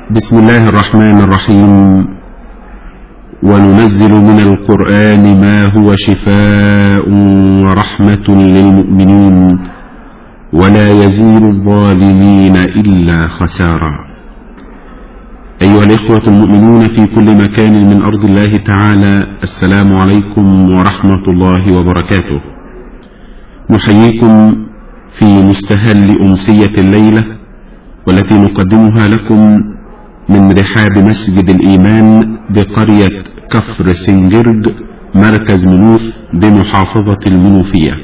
بسم الله الرحمن الرحيم. وننزل من القرآن ما هو شفاء ورحمة للمؤمنين ولا يزيد الظالمين إلا خسارا. أيها الإخوة المؤمنون في كل مكان من أرض الله تعالى، السلام عليكم ورحمة الله وبركاته. نحييكم في مستهل أمسية الليلة، والتي نقدمها لكم من رحاب مسجد الإيمان بقرية كفر سنجرد مركز منوف بمحافظة المنوفية.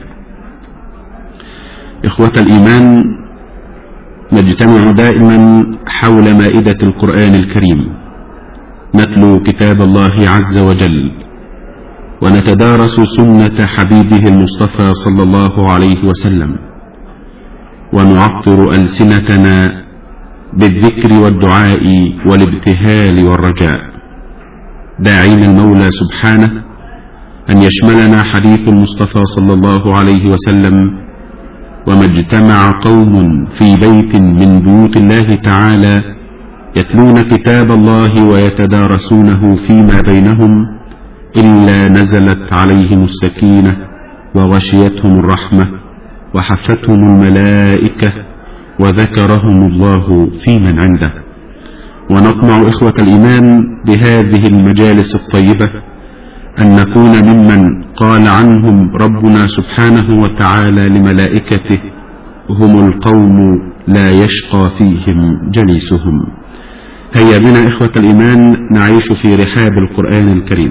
إخوة الإيمان، نجتمع دائما حول مائدة القرآن الكريم، نتلو كتاب الله عز وجل، ونتدارس سنة حبيبه المصطفى صلى الله عليه وسلم، ونعطر ألسنتنا بالذكر والدعاء والابتهال والرجاء، داعين المولى سبحانه أن يشملنا حديث المصطفى صلى الله عليه وسلم: وما اجتمع قوم في بيت من بيوت الله تعالى يتلون كتاب الله ويتدارسونه فيما بينهم إلا نزلت عليهم السكينة وغشيتهم الرحمة وحفتهم الملائكة وذكرهم الله في من عنده. ونطمع إخوة الإيمان بهذه المجالس الطيبة أن نكون ممن قال عنهم ربنا سبحانه وتعالى لملائكته: هم القوم لا يشقى فيهم جليسهم. هيا بنا إخوة الإيمان نعيش في رحاب القرآن الكريم.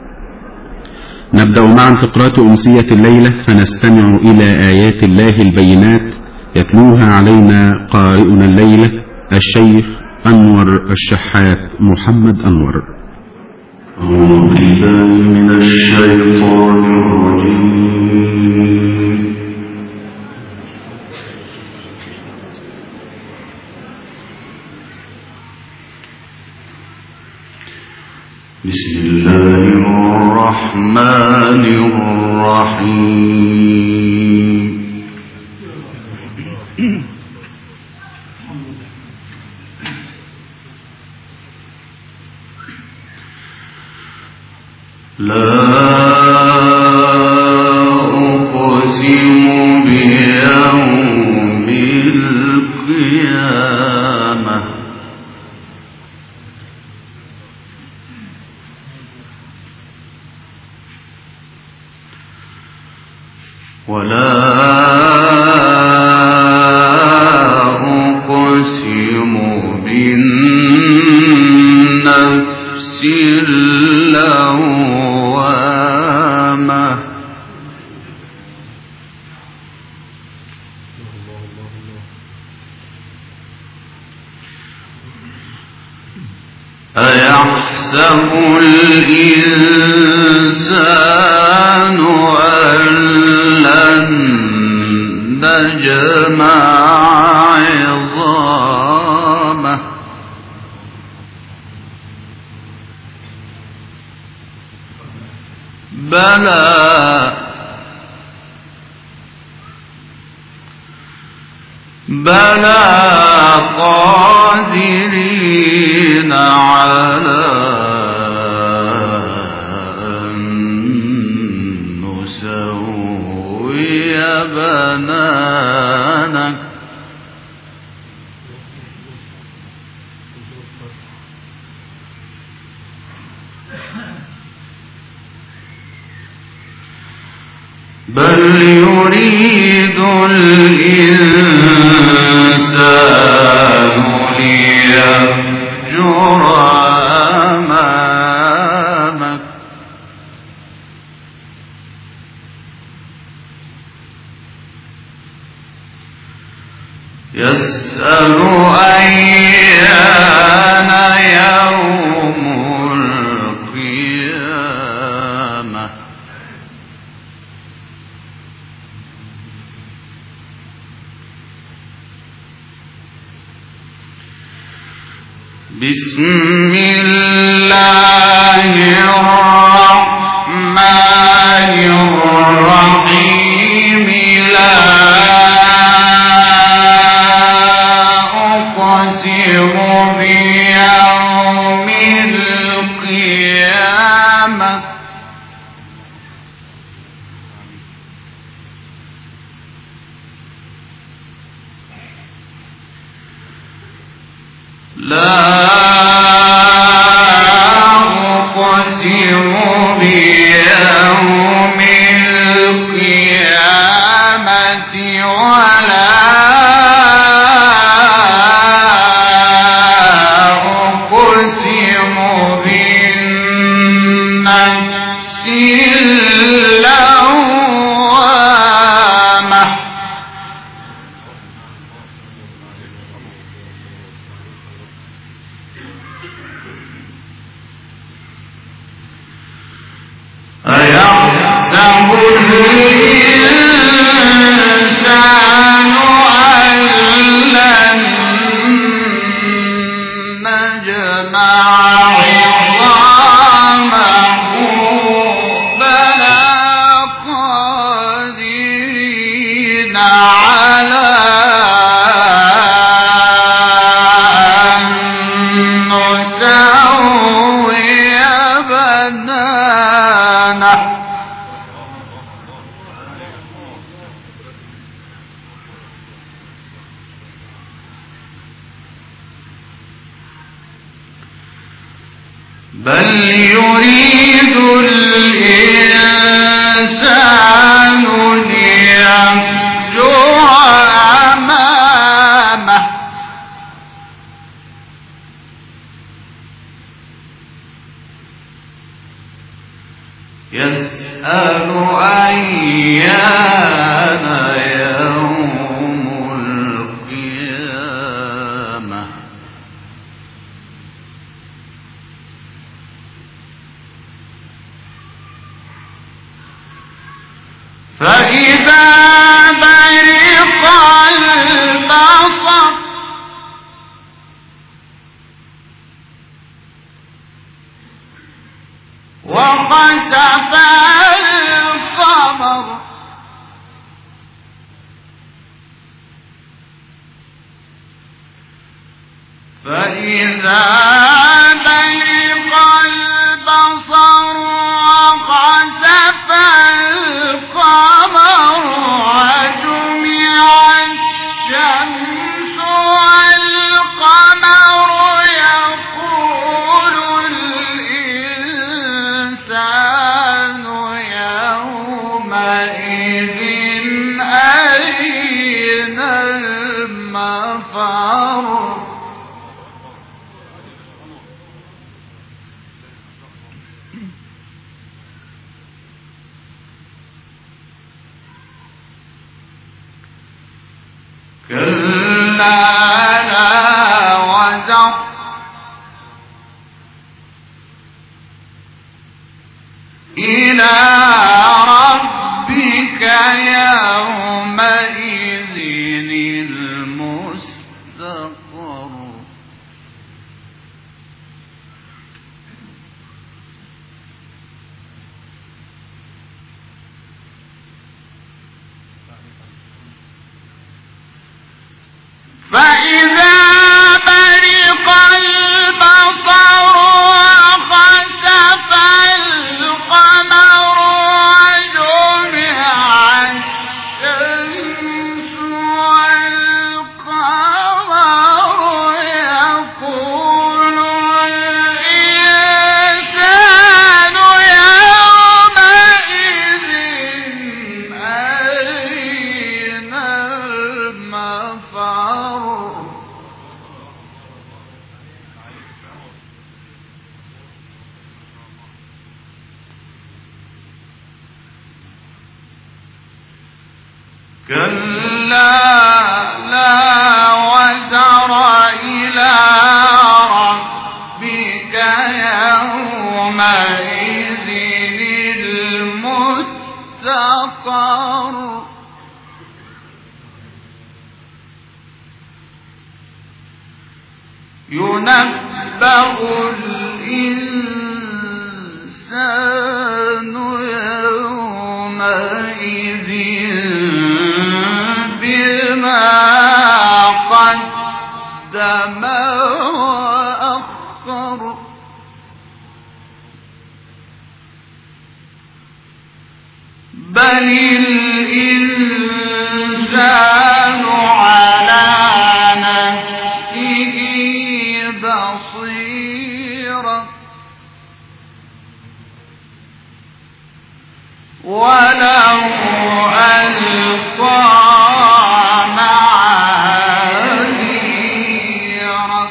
نبدأ معا فقرات أمسية الليلة، فنستمع إلى آيات الله البينات يتلوها علينا قارئنا الليلة الشيخ أنور الشحات محمد أنور. أعوذ بالله من الشيطان الرجيم. بسم الله الرحمن الرحيم. لا أقسم بيوم القيامة ولا أقسم بالنفس اللوامة أيحسب الإنسان أن لن نجمع عظامه بلى قادرين على أن نسوي بنانك بل يريد الإنسان ليفجر أمامه يسأل أيان يوم القيامة بسم الله الرحمن الرحيم. لا أقسم بيوم القيامة لا أقسم بيوم القيامة ولا أقسم بالنفس اللوامة أيحسب الإنسان أن لن نجمع عظامه بلى قادرين على أن نسوي بنانه بل يريد الإنسان ليفجر أمامه يسأل أيان يوم القيامة فإذا برق البصر وخسف القمر فإذا برق البصر وخسف القمر وجمع الشمس والقمر يقول الإنسان يومئذ أين المفر كلا لا وزر إلى ربك يومئذ المستقر فإذا برق البصر وخسف القمر وجمع الشمس والقمر يقول الإنسان يومئذ أين المفر كلا لا وزر إلى ربك يومئذ المستقر ينبأ الإنسان يومئذ بما قدم بل الإنسان على نفسه بصيرة ولو ألقى معاذيره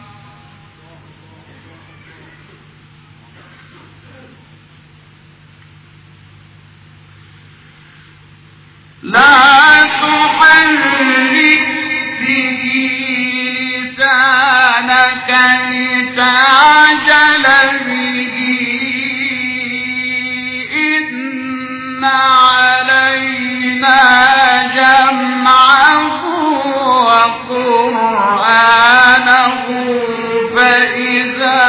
لا تحرك به لسانك لتعجل به إن علينا جمعه وقرآنه فإذا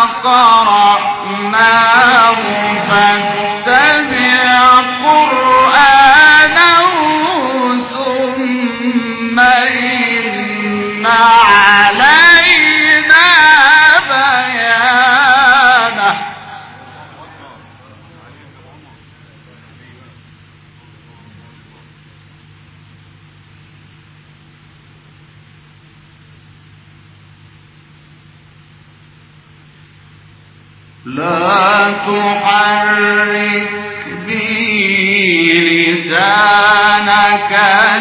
قرأناه فاتبع قرآنه ثم إن علينا بيانه لا تحرك به لسانك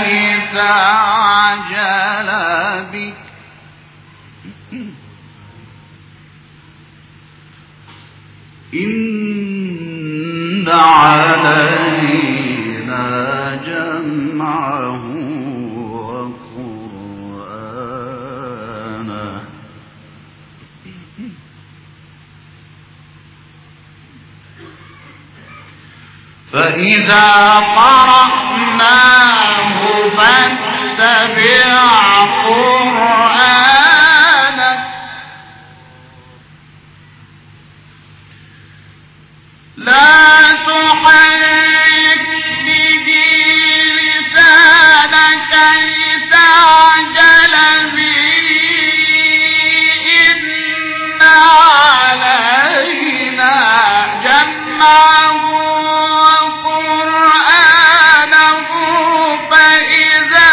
لتعجل به إن علينا جمعه وقرآنه فإذا قرأناه فاتبع قرآنه لا تحرك به لسانك لتعجل به إن علينا جمعه وقرآنه فإذا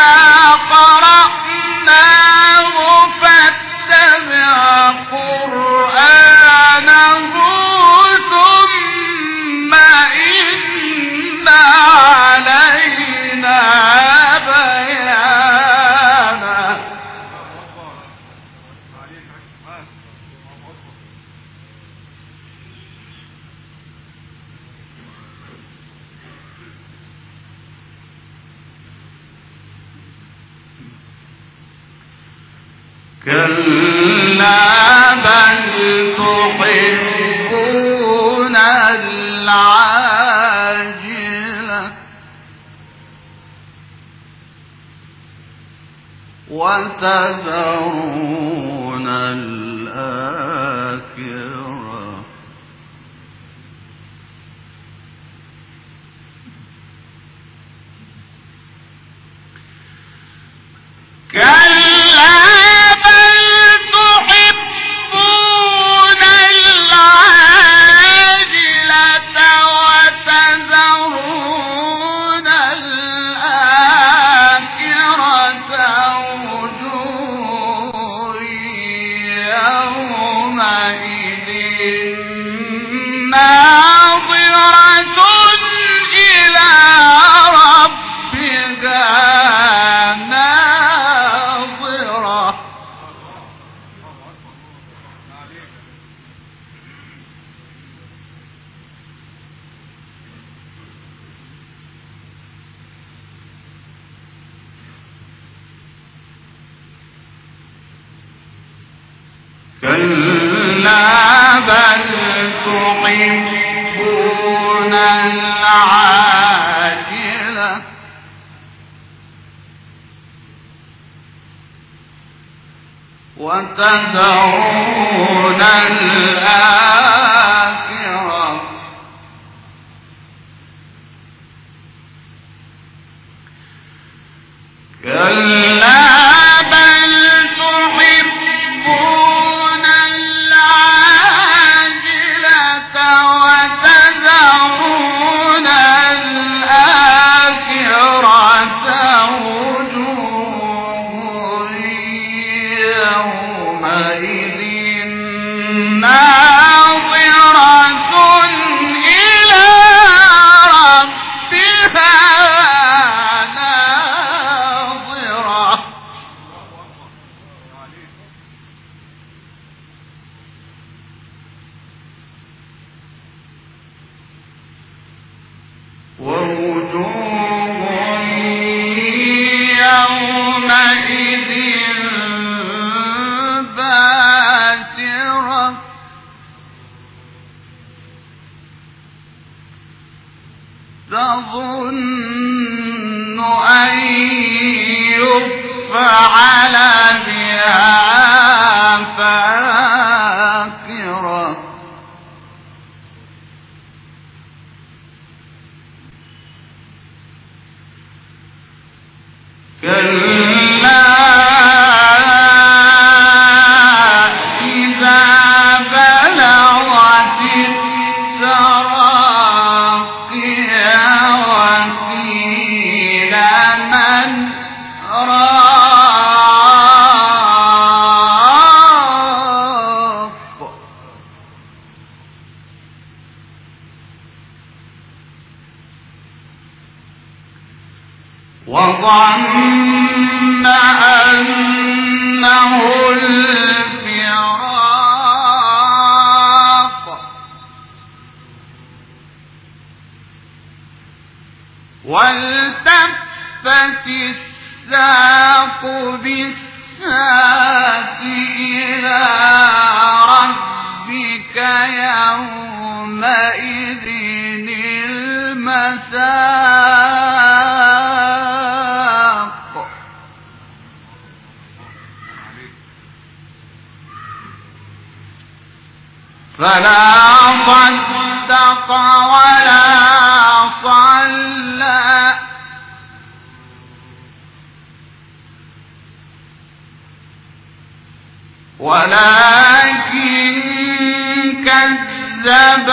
قرأناه فاتبع قرآنه ثم إن علينا بيانه كلا بل تحبون العاجلة وتذرون الآخرة كلا بل تحبون العاجلة وتذرون الآخرة وجوه يومئذ ناظرة إلى ربها ناظرة كلا بل تحبون العاجلة وتذرون الآخرة كلا بل تحبون العاجلة وتذرون الآخرة ووجوه يومئذ باسرة تظن أن يفعل بها فاقرة كلا إذا بلغت التراقي وقيل من راق وظن أنه الفراق والتفت الساق بالساق إلى ربك يومئذ المساق فلا صدق ولا صلى ولكن كذب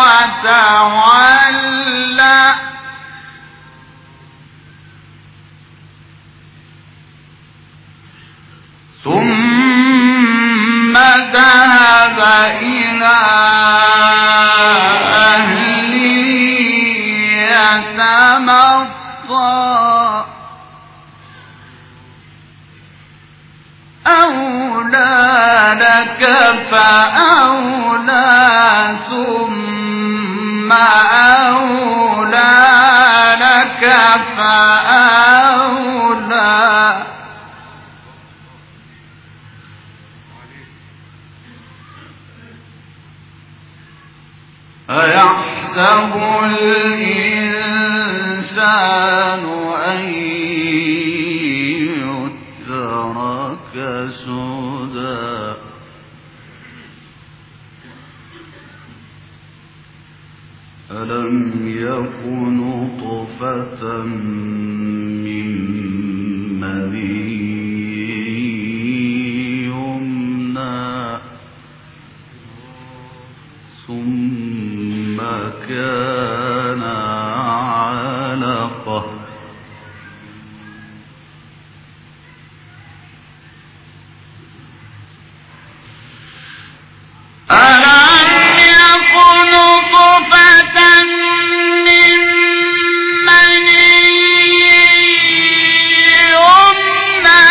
وتولى ثم ذهب إلى أهله يتمطى أولى لك فأولى ثم أولى لك فأولى أيحسب الإنسان أن يترك سدى ألم يكن نطفة من مني يمنى ثم كان علقة ألم يكن نطفة من مني يمنى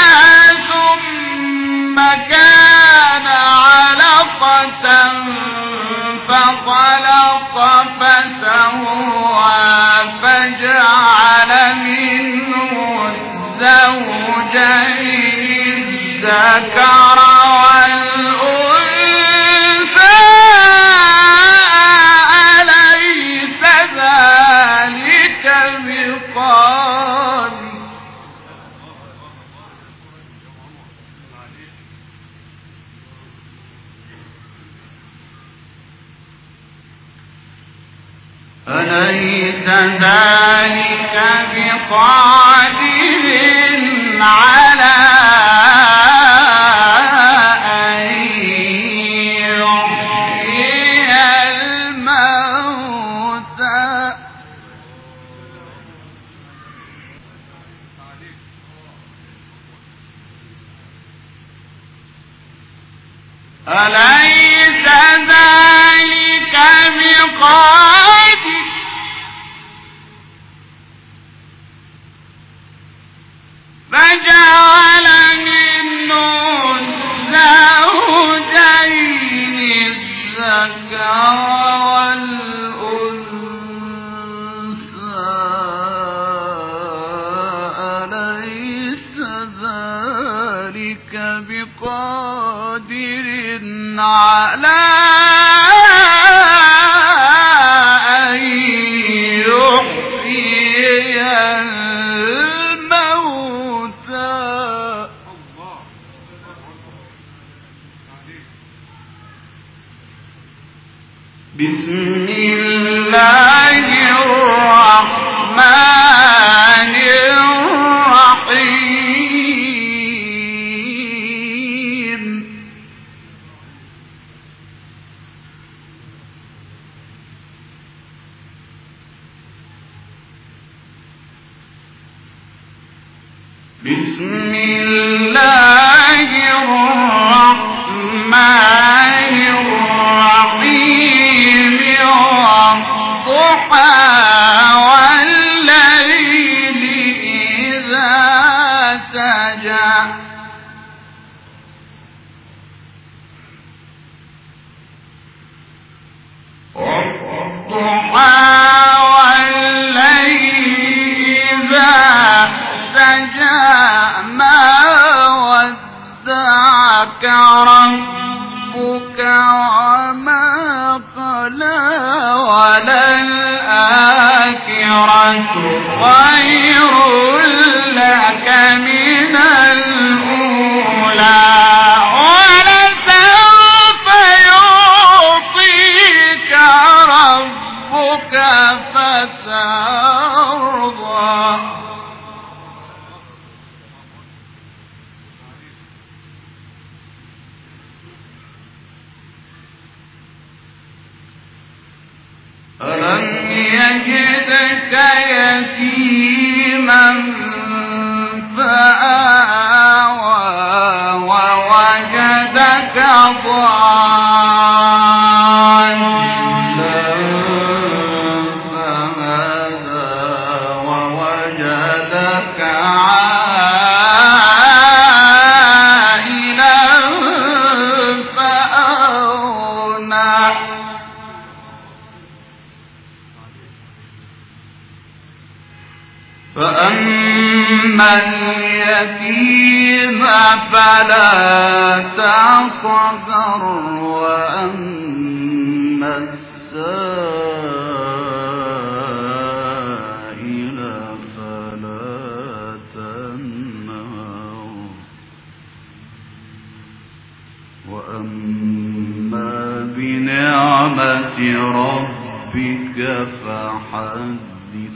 ثم كان علقة فخلق فسوى فجعل منه الزوجين الذكر والأنثى أليس ذلك بقادر أليس ذلك بقادر على أن يحيي الموتى أليس ذلك بقادر فجعل منه الزوجين الذكر والأنثى على أن يحيي الموتى بسم الله الرحمن الرحيم بسم الله الرحمن الرحيم والضحى والليل إذا سجى والضحى والليل إذا سجى ما ودعك ربك وما قلى وللآخرة خير لك من الأولى ولسوف يعطيك ربك فترضى ألم يجدك يتيما فآوى ووجدك ضالا فهدى ووجدك عائلا فأغنى فأما اليتيم فلا تقهر وأما السائل فلا تنهر وأما بنعمة ربك فحدث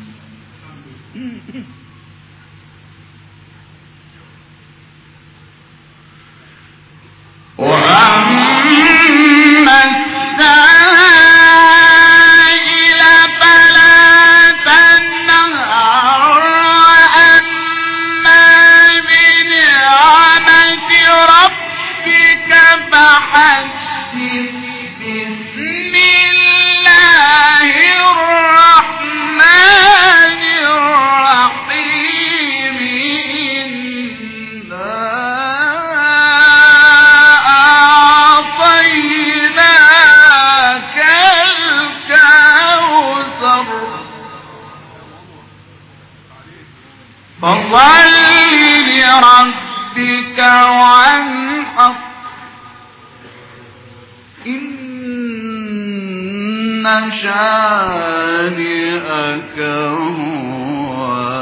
وأما السائل فلا تنهر وأما بنعمة ربك فحدث بسم الله الرحمن الرحيم إنا أعطيناك الكوثر فصل لربك وانحر إن شانئك هو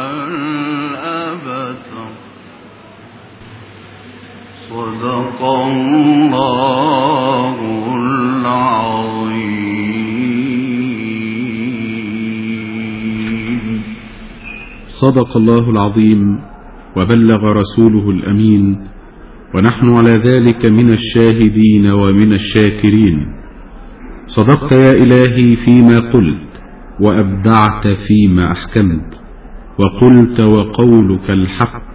الأبتر صدق الله العظيم. صدق الله العظيم وبلغ رسوله الأمين، ونحن على ذلك من الشاهدين ومن الشاكرين. صدقت يا إلهي فيما قلت، وأبدعت فيما أحكمت، وقلت وقولك الحق،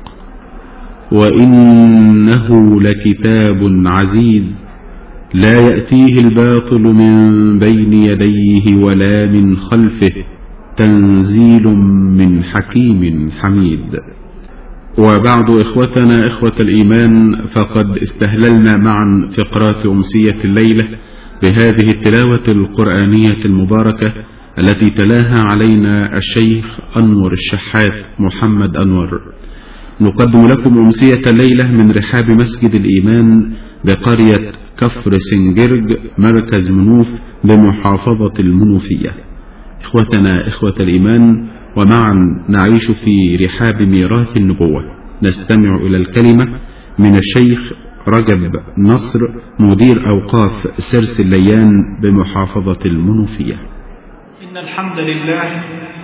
وإنه لكتاب عزيز لا يأتيه الباطل من بين يديه ولا من خلفه، تنزيل من حكيم حميد. وبعد إخوتنا إخوة الإيمان، فقد استهللنا معا فقرات أمسية الليلة بهذه التلاوة القرآنية المباركة التي تلاها علينا الشيخ أنور الشحات محمد أنور. نقدم لكم أمسية الليلة من رحاب مسجد الإيمان بقرية كفر سنجرج مركز منوف بمحافظة المنوفية. إخوتنا إخوة الإيمان، ومعا نعيش في رحاب ميراث النبوة، نستمع إلى الكلمة من الشيخ رجب نصر مدير أوقاف سرس الليان بمحافظة المنوفية. إن الحمد لله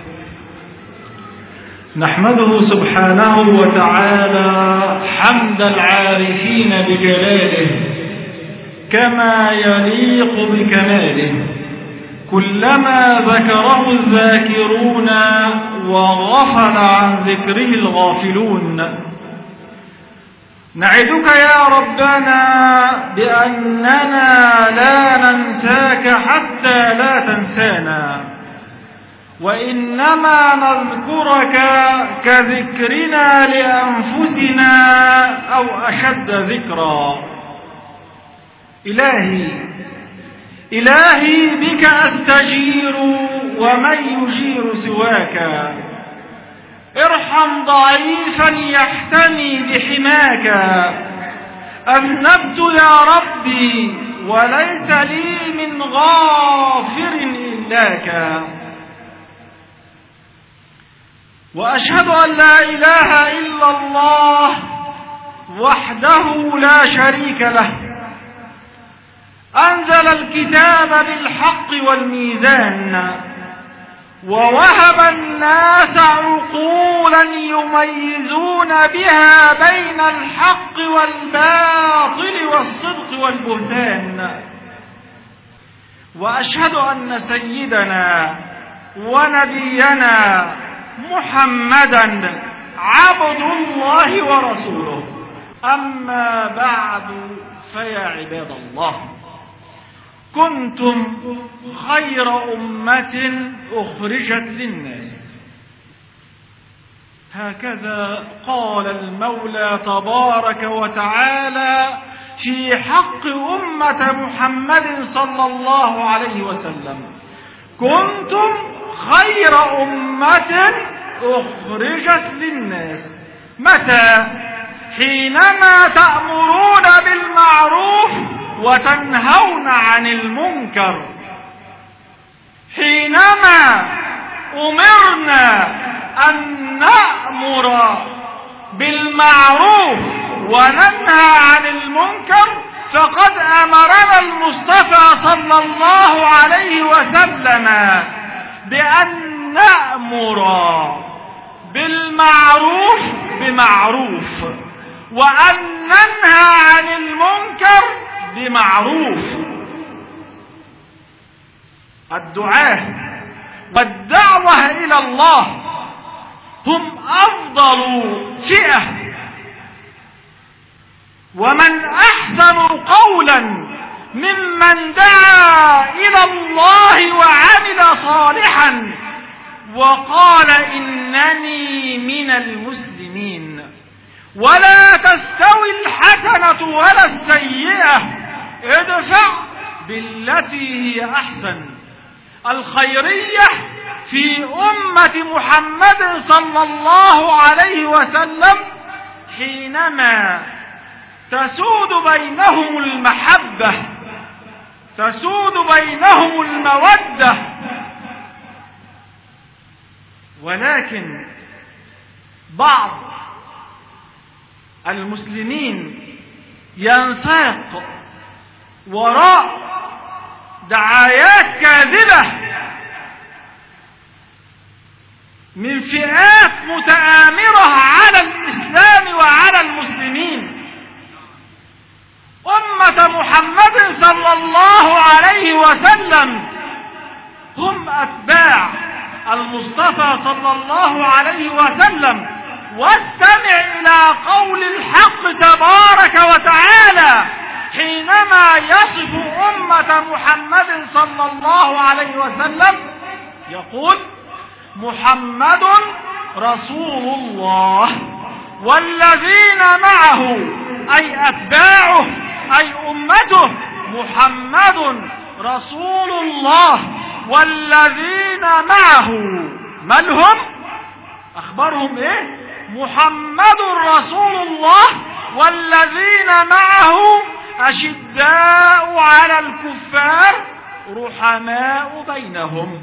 نحمده سبحانه وتعالى حمد العارفين بجلاله كما يليق بكماله، كلما ذكره الذاكرون وغفل عن ذكره الغافلون. نعدك يا ربنا بأننا لا ننساك حتى لا تنسانا، وإنما نذكرك كذكرنا لأنفسنا أو أشد ذكرا. إلهي بك أستجير ومن يجير سواك، ارحم ضعيفا يحتمي بحماك. أذنبت يا ربي وليس لي من غافر إلاك، وأشهد أن لا إله إلا الله وحده لا شريك له، أنزل الكتاب بالحق والميزان، ووهب الناس عقولا يميزون بها بين الحق والباطل والصدق والبهتان. وأشهد أن سيدنا ونبينا محمدا عبد الله ورسوله. أما بعد، فيا عباد الله، كنتم خير أمة أخرجت للناس، هكذا قال المولى تبارك وتعالى في حق أمة محمد صلى الله عليه وسلم: كنتم خير أمة أخرجت للناس. متى؟ حينما تأمرون بالمعروف وتنهون عن المنكر، حينما أمرنا أن نأمر بالمعروف وننهى عن المنكر، فقد أمرنا المصطفى صلى الله عليه وسلم بأن نأمر بالمعروف بمعروف، وأن ننهى عن المنكر بمعروف. الدعاة والدعوة إلى الله هم أفضل فئة، ومن أحسن قولا ممن دعا إلى الله وعمل صالحا وقال إنني من المسلمين. ولا تستوي الحسنة ولا السيئة، ادفع بالتي هي أحسن. الخيرية في أمة محمد صلى الله عليه وسلم حينما تسود بينهم المحبة، تسود بينهم المودة. ولكن بعض المسلمين ينساق وراء دعايات كاذبة من فئات متآمرة على الإسلام وعلى المسلمين. أمة محمد صلى الله عليه وسلم هم أتباع المصطفى صلى الله عليه وسلم. واستمع إلى قول الحق تبارك وتعالى حينما يصف أمة محمد صلى الله عليه وسلم، يقول: محمد رسول الله والذين معه، أي أتباعه أي أمته. محمد رسول الله والذين معه، من هم؟ أخبرهم إيه؟ محمد رسول الله والذين معه أشداء على الكفار رحماء بينهم.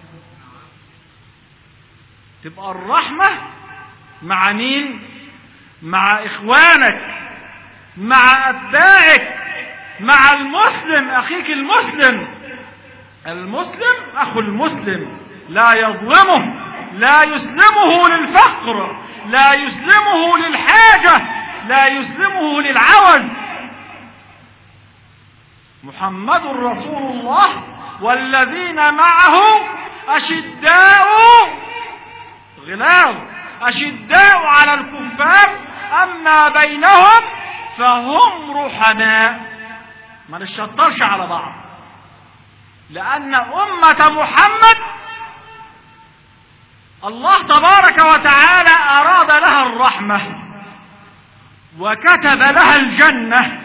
تبقى الرحمة مع مين؟ مع إخوانك، مع أتباعك، مع المسلم أخيك المسلم. المسلم أخو المسلم لا يظلمه، لا يسلمه للفقر، لا يسلمه للحاجة، لا يسلمه للعوز. محمد رسول الله والذين معه أشداء غلاظ، أشداء على الكفار، أما بينهم فهم رحماء. ما نشطرش على بعض، لأن أمة محمد الله تبارك وتعالى أراد لها الرحمة وكتب لها الجنة.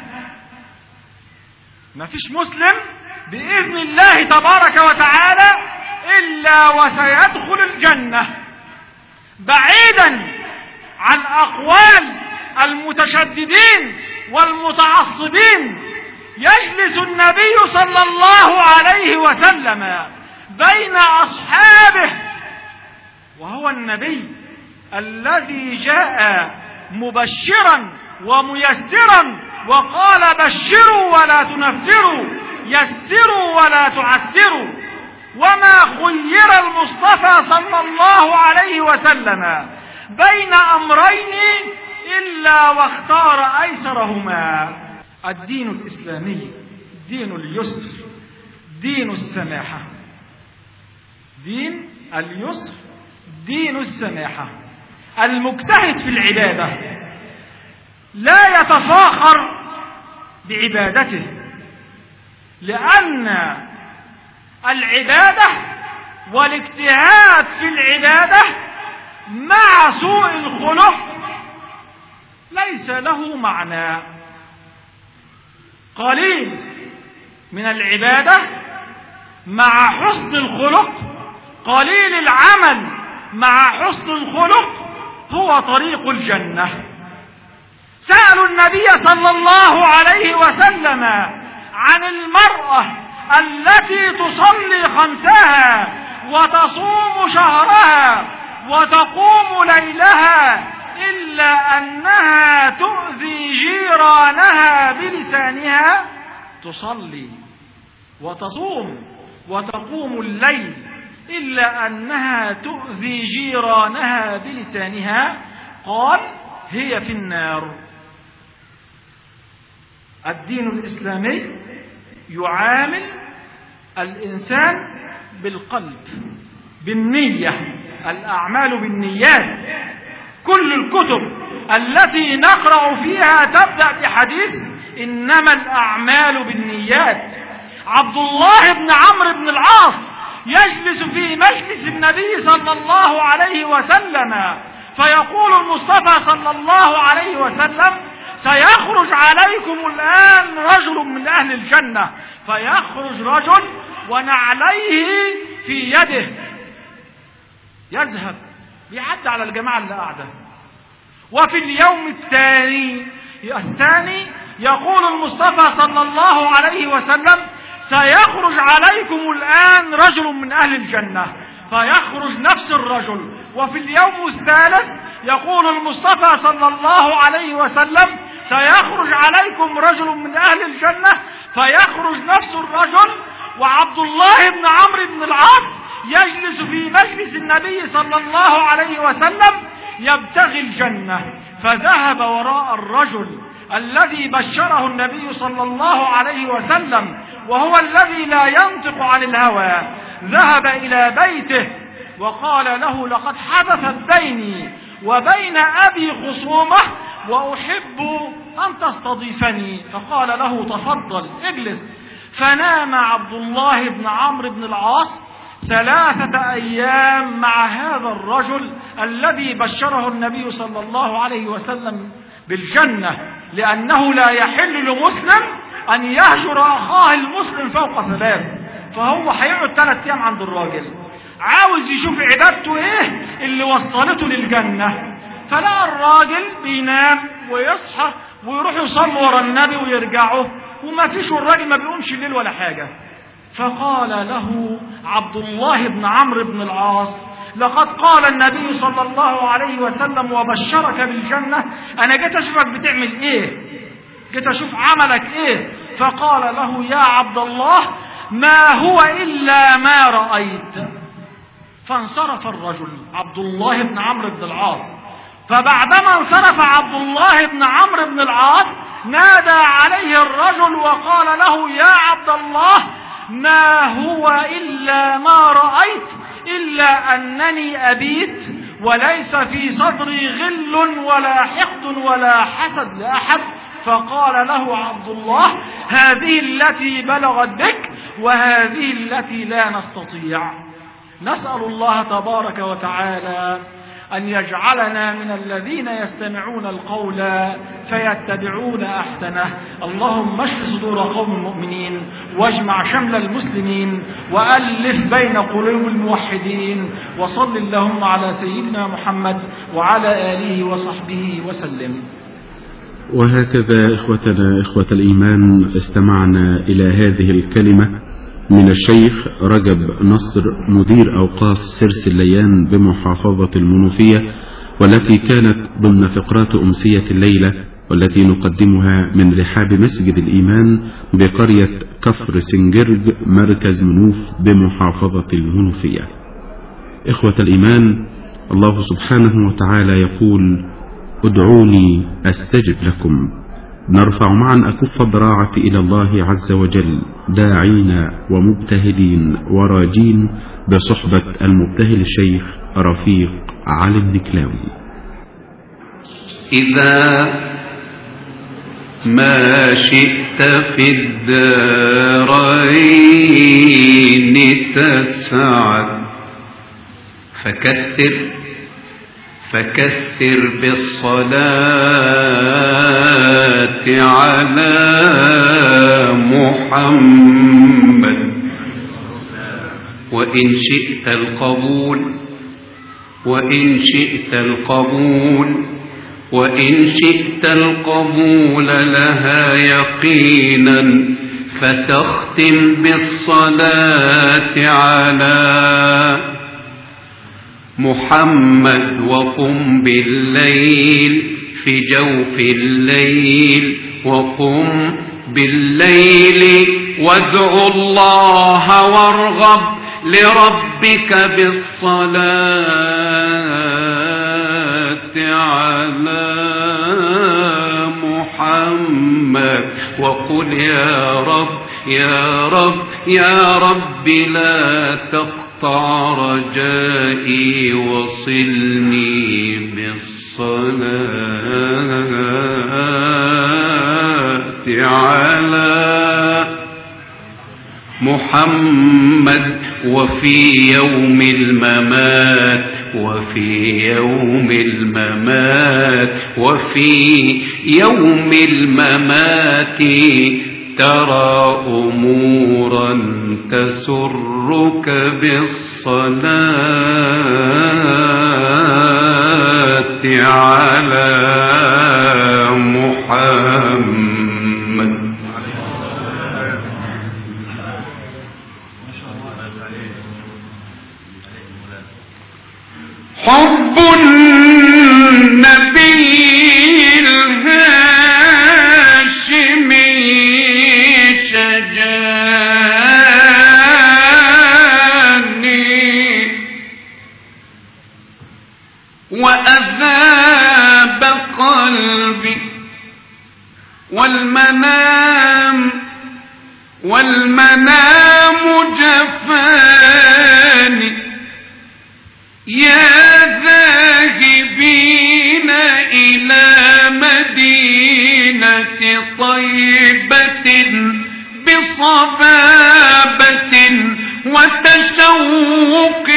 ما فيش مسلم بإذن الله تبارك وتعالى إلا وسيدخل الجنة، بعيدا عن أقوال المتشددين والمتعصبين. يجلس النبي صلى الله عليه وسلم بين أصحابه، وهو النبي الذي جاء مبشرا وميسرا وقال بشروا ولا تنفروا، يسروا ولا تعسروا. وما خير المصطفى صلى الله عليه وسلم بين أمرين إلا واختار أيسرهما. الدين الإسلامي دين اليسر، دين السماحة. دين اليسر، دين السماحة. المجتهد في العبادة لا يتفاخر بعبادته، لأن العبادة والاجتهاد في العبادة مع سوء الخلق ليس له معنى. قليل من العبادة مع حسن الخلق، قليل العمل مع حسن الخلق هو طريق الجنة. سألوا النبي صلى الله عليه وسلم عن المرأة التي تصلي خمسها وتصوم شهرها وتقوم ليلها إلا أنها تؤذي جيرانها بلسانها. تصلي وتصوم وتقوم الليل إلا أنها تؤذي جيرانها بلسانها، قال هي في النار. الدين الإسلامي يعامل الإنسان بالقلب، بالنية. الأعمال بالنيات. كل الكتب التي نقرأ فيها تبدأ بحديث إنما الأعمال بالنيات. عبد الله بن عمرو بن العاص يجلس في مجلس النبي صلى الله عليه وسلم فيقول المصطفى صلى الله عليه وسلم سيخرج عليكم الآن رجل من أهل الجنة. فيخرج رجل ونعليه في يده، يذهب يعد على الجماعة اللي قاعدة. وفي اليوم الثاني يقول المصطفى صلى الله عليه وسلم سيخرج عليكم الآن رجل من أهل الجنة. فيخرج نفس الرجل. وفي اليوم الثالث يقول المصطفى صلى الله عليه وسلم سيخرج عليكم رجل من أهل الجنة. فيخرج نفس الرجل. وعبد الله بن عمرو بن العاص يجلس في مجلس النبي صلى الله عليه وسلم يبتغي الجنة. فذهب وراء الرجل الذي بشره النبي صلى الله عليه وسلم وهو الذي لا ينطق عن الهوى. ذهب إلى بيته وقال له لقد حدثت بيني وبين أبي خصومة وأحب أن تستضيفني. فقال له تفضل اجلس. فنام عبد الله بن عمرو بن العاص 3 أيام مع هذا الرجل الذي بشره النبي صلى الله عليه وسلم بالجنة، لأنه لا يحل لمسلم أن يهجر أخاه المسلم فوق 3. فهو هيقعد 3 أيام عند الراجل، عاوز يشوف عبادته إيه اللي وصلته للجنة. فلقى الراجل بينام ويصحى ويروح يصلي ورا النبي ويرجعوا وما فيش، الراجل ما بيقومش الليل ولا حاجة. فقال له عبد الله بن عمرو بن العاص: لقد قال النبي صلى الله عليه وسلم وبشرك بالجنة، أنا جيت أشوفك بتعمل إيه، جيت أشوف عملك إيه. فقال له: يا عبد الله ما هو إلا ما رأيت. فانصرف الرجل عبد الله بن عمرو بن العاص. فبعدما انصرف عبد الله بن عمرو بن العاص نادى عليه الرجل وقال له: يا عبد الله ما هو إلا ما رأيت إلا أنني أبيت وليس في صدري غل ولا حقد ولا حسد لأحد. فقال له عبد الله: هذه التي بلغت بك وهذه التي لا نستطيع. نسأل الله تبارك وتعالى أن يجعلنا من الذين يستمعون القول فيتبعون أحسنه. اللهم اشف صدور قوم المؤمنين واجمع شمل المسلمين وألف بين قلوب الموحدين، وصل اللهم على سيدنا محمد وعلى آله وصحبه وسلم. وهكذا إخوتنا إخوة الإيمان استمعنا إلى هذه الكلمة من الشيخ رجب نصر مدير أوقاف سرس الليان بمحافظة المنوفية، والتي كانت ضمن فقرات أمسية الليلة، والتي نقدمها من رحاب مسجد الإيمان بقرية كفر سنجرج مركز منوف بمحافظة المنوفية. إخوة الإيمان، الله سبحانه وتعالى يقول: ادعوني أستجب لكم. نرفع معا أكف الضراعة إلى الله عز وجل داعين ومبتهلين وراجين بصحبة المبتهل الشيخ رفيق علي النكلاوي. إذا ما شئت في الدارين تسعد فكثر بالصلاة على محمد. وإن شئت القبول لها يقينا فتختم بالصلاة على محمد. وقم بالليل في جوف الليل، وقم بالليل وادعو الله وارغب لربك بالصلاة على محمد. وقل يا رب يا رب يا رب لا تقطع رجائي وصلني بالصلاة على محمد. وفي يوم الممات ترى أمورا تسرك بالصلاة على محمد. حب النبي الهاشمي شجاني وأذاب قلبي والمنام جفاني. يا ذاهبين إلى مدينة طيبة بصبابة وتشوق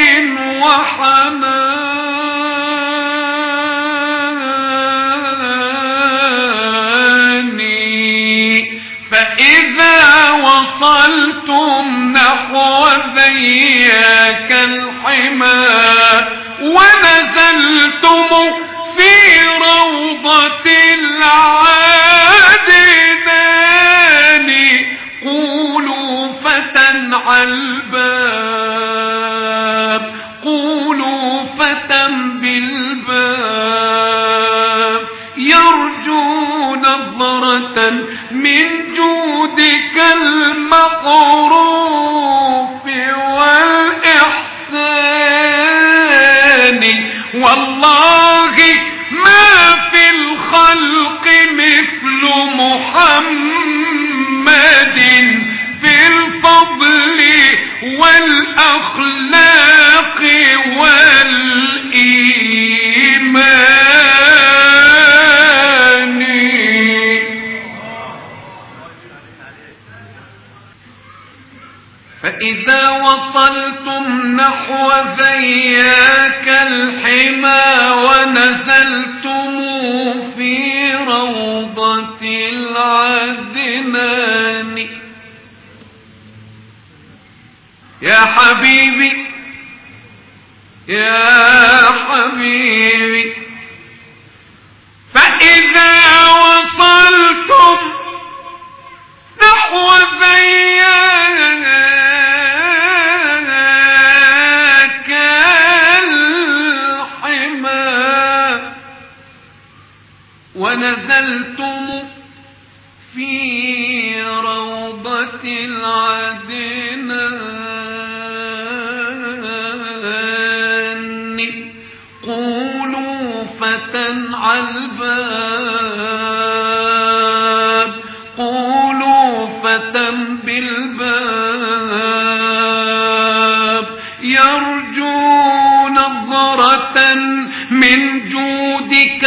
وحنان، فإذا وصلتم نحو ذياك الحمى ونزلتم في العدنان قولوا فتى على الباب قولوا فتى بالباب يرجو نظرة من جودك المقروف والإحسان والله ما في الخلق مثل محمد في الفضل والأخلاق والإيمان. فإذا وصلتم نحو ذياك الحمى ونزلتم في روضة العدنان يا حبيبي يا حبيبي فإذا وصلتم نحو ذياك الحمى ونزلتم في روضة العدنان قولوا فتى على الباب قولوا فتى بالباب يرجو نظرة من جودك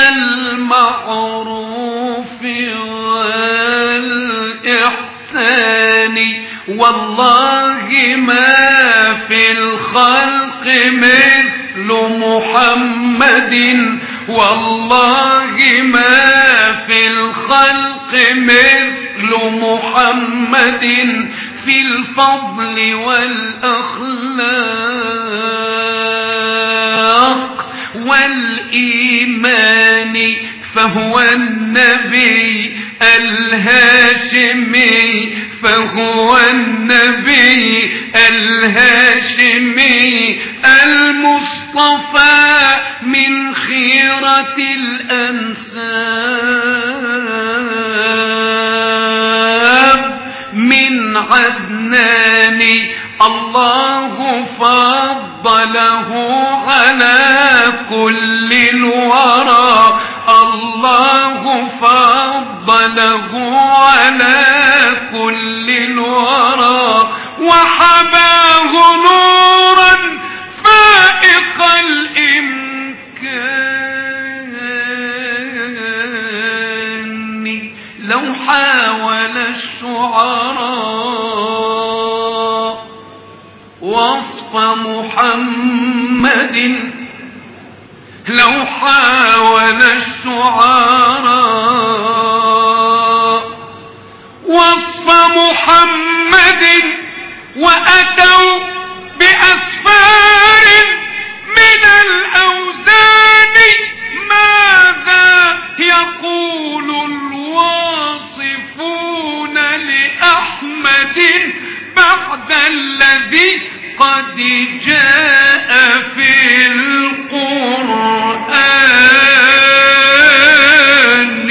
المعروف والإحسان والله ما في الخلق مثل محمد والله ما في الخلق مثل محمد في الفضل والأخلاق والإيمان فهو النبي الهاشمي فهو النبي الهاشمي المصطفى من خيرة الأنساب من عدنان الله فضله على كل الورى الله فضله على كل الورى وحباه نورا فائق الإمكان لو حاول الشعراء وصف محمد لو حاول الشعراء وصف محمد وأتوا بأسفار من الأوزان ماذا يقول الواصفون لأحمد بعد الذي قد جاء في القرآن.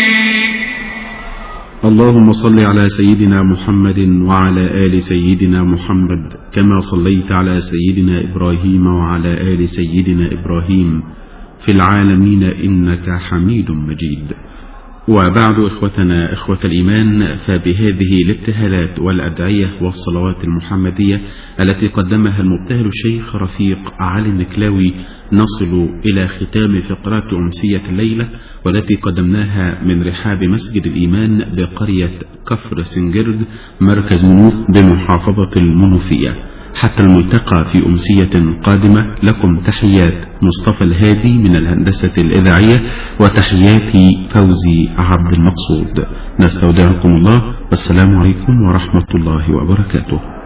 اللهم صل على سيدنا محمد وعلى آل سيدنا محمد كما صليت على سيدنا إبراهيم وعلى آل سيدنا إبراهيم في العالمين إنك حميد مجيد. وبعد إخوتنا إخوة الإيمان، فبهذه الابتهالات والأدعية والصلوات المحمدية التي قدمها المبتهل الشيخ رفيق علي النكلاوي نصل إلى ختام فقرات أمسية الليلة، والتي قدمناها من رحاب مسجد الإيمان بقرية كفر سنجرد مركز منوف بمحافظة المنوفية. حتى الملتقى في أمسية قادمة، لكم تحيات مصطفى الهادي من الهندسة الإذاعية وتحياتي فوزي عبد المقصود. نستودعكم الله، والسلام عليكم ورحمة الله وبركاته.